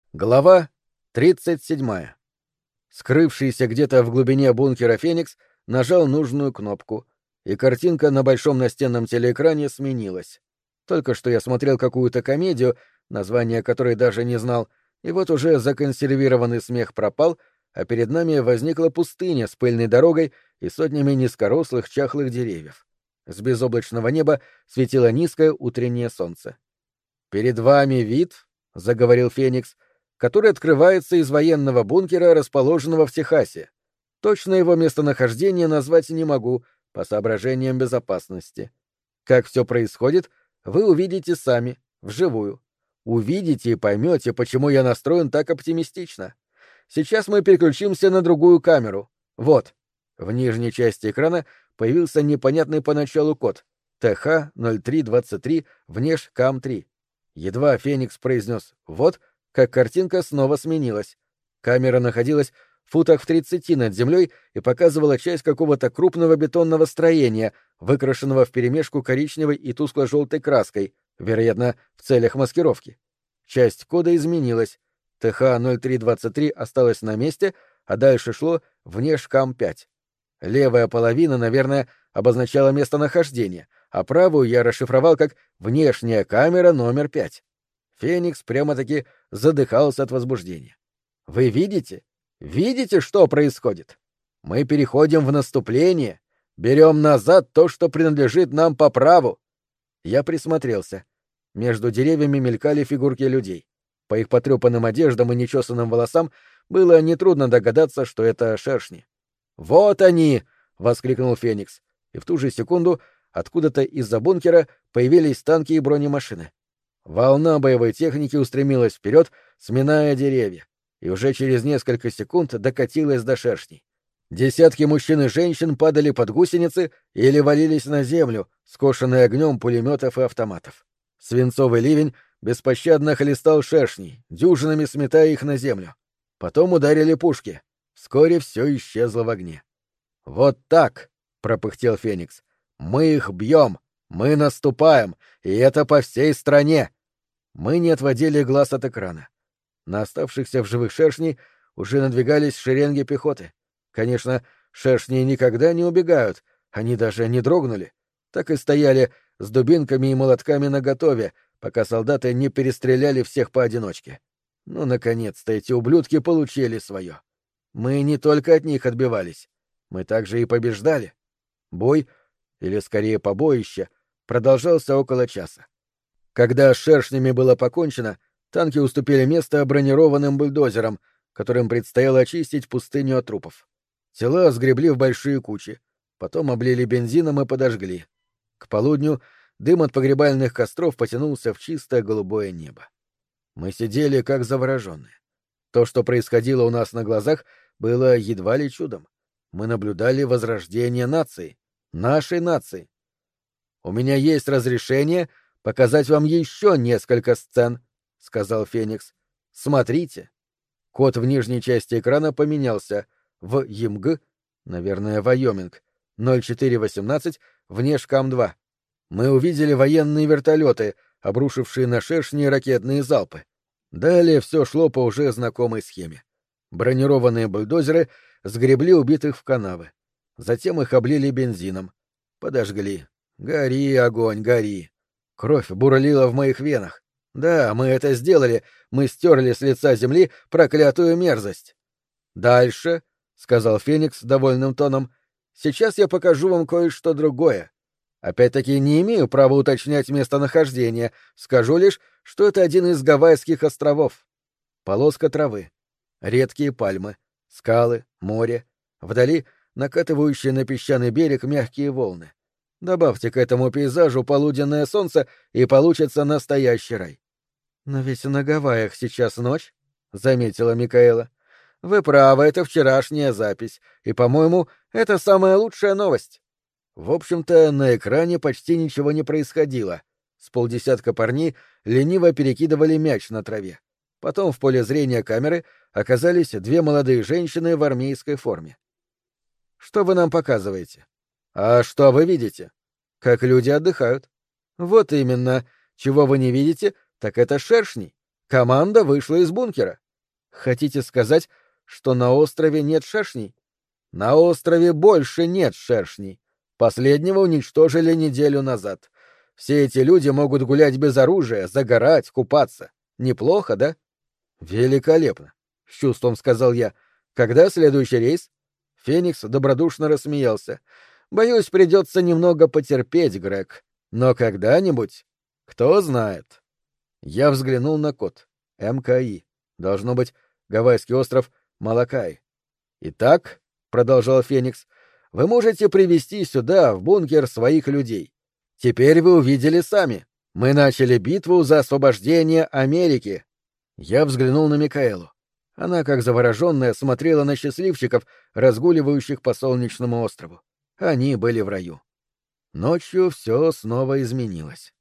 Глава 37. Скрывшийся где-то в глубине бункера Феникс нажал нужную кнопку, и картинка на большом настенном телеэкране сменилась. Только что я смотрел какую-то комедию, название которой даже не знал, и вот уже законсервированный смех пропал, а перед нами возникла пустыня с пыльной дорогой и сотнями низкорослых чахлых деревьев. С безоблачного неба светило низкое утреннее солнце. «Перед вами вид», — заговорил Феникс, — который открывается из военного бункера, расположенного в Техасе. Точно его местонахождение назвать не могу, по соображениям безопасности. Как все происходит, вы увидите сами, вживую. Увидите и поймете, почему я настроен так оптимистично. Сейчас мы переключимся на другую камеру. Вот. В нижней части экрана появился непонятный поначалу код. ТХ-0323, внеш КАМ-3. Едва Феникс произнес «вот», как картинка снова сменилась. Камера находилась в футах в 30 над землей и показывала часть какого-то крупного бетонного строения, выкрашенного вперемешку коричневой и тускло-желтой краской, вероятно, в целях маскировки. Часть кода изменилась. ТХ-0323 осталась на месте, а дальше шло внешкам-5. Левая половина, наверное, обозначала местонахождение, а правую я расшифровал как «внешняя камера номер 5». Феникс прямо-таки задыхался от возбуждения. «Вы видите? Видите, что происходит? Мы переходим в наступление, берем назад то, что принадлежит нам по праву». Я присмотрелся. Между деревьями мелькали фигурки людей. По их потрепанным одеждам и нечесанным волосам было нетрудно догадаться, что это шершни. «Вот они!» — воскликнул Феникс. И в ту же секунду откуда-то из-за бункера появились танки и бронемашины. Волна боевой техники устремилась вперед, сминая деревья, и уже через несколько секунд докатилась до шершней. Десятки мужчин и женщин падали под гусеницы или валились на землю, скошенные огнем пулеметов и автоматов. Свинцовый ливень беспощадно хлестал шершней, дюжинами сметая их на землю. Потом ударили пушки. Вскоре все исчезло в огне. «Вот так!» — пропыхтел Феникс. «Мы их бьем! Мы наступаем! И это по всей стране!» Мы не отводили глаз от экрана. На оставшихся в живых шершней уже надвигались шеренги пехоты. Конечно, шершни никогда не убегают, они даже не дрогнули. Так и стояли с дубинками и молотками наготове, пока солдаты не перестреляли всех поодиночке. Ну, наконец-то эти ублюдки получили свое. Мы не только от них отбивались, мы также и побеждали. Бой, или скорее побоище, продолжался около часа. Когда с шершнями было покончено, танки уступили место бронированным бульдозерам, которым предстояло очистить пустыню от трупов. Тела сгребли в большие кучи, потом облили бензином и подожгли. К полудню дым от погребальных костров потянулся в чистое голубое небо. Мы сидели как завороженные. То, что происходило у нас на глазах, было едва ли чудом. Мы наблюдали возрождение нации, нашей нации. «У меня есть разрешение показать вам еще несколько сцен», — сказал Феникс. «Смотрите». Код в нижней части экрана поменялся в ЕМГ, наверное, Вайоминг, 0418, внешкам-2. Мы увидели военные вертолеты, обрушившие на шершни ракетные залпы. Далее все шло по уже знакомой схеме. Бронированные бульдозеры сгребли убитых в канавы. Затем их облили бензином. Подожгли. Гори, огонь, гори. Кровь бурлила в моих венах. Да, мы это сделали. Мы стерли с лица земли проклятую мерзость. «Дальше», — сказал Феникс довольным тоном, — «сейчас я покажу вам кое-что другое. Опять-таки не имею права уточнять местонахождение, скажу лишь, что это один из Гавайских островов. Полоска травы, редкие пальмы, скалы, море, вдали накатывающие на песчаный берег мягкие волны. Добавьте к этому пейзажу полуденное солнце, и получится настоящий рай». «Но ведь на Гавайях сейчас ночь», — заметила Микаэла. «Вы правы, это вчерашняя запись, и, по-моему, это самая лучшая новость». В общем-то, на экране почти ничего не происходило. С полдесятка парней лениво перекидывали мяч на траве. Потом в поле зрения камеры оказались две молодые женщины в армейской форме. «Что вы нам показываете?» «А что вы видите?» «Как люди отдыхают». «Вот именно. Чего вы не видите, так это шершни. Команда вышла из бункера. Хотите сказать, что на острове нет шершней? На острове больше нет шершней. Последнего уничтожили неделю назад. Все эти люди могут гулять без оружия, загорать, купаться. Неплохо, да? Великолепно, с чувством сказал я. Когда следующий рейс? Феникс добродушно рассмеялся. Боюсь, придется немного потерпеть, Грег. Но когда-нибудь, кто знает. Я взглянул на код. МКИ. Должно быть, Гавайский остров Малакай. Итак, продолжал Феникс, вы можете привести сюда, в бункер, своих людей. Теперь вы увидели сами. Мы начали битву за освобождение Америки. Я взглянул на Микаэлу. Она, как завороженная, смотрела на счастливчиков, разгуливающих по солнечному острову. Они были в раю. Ночью все снова изменилось.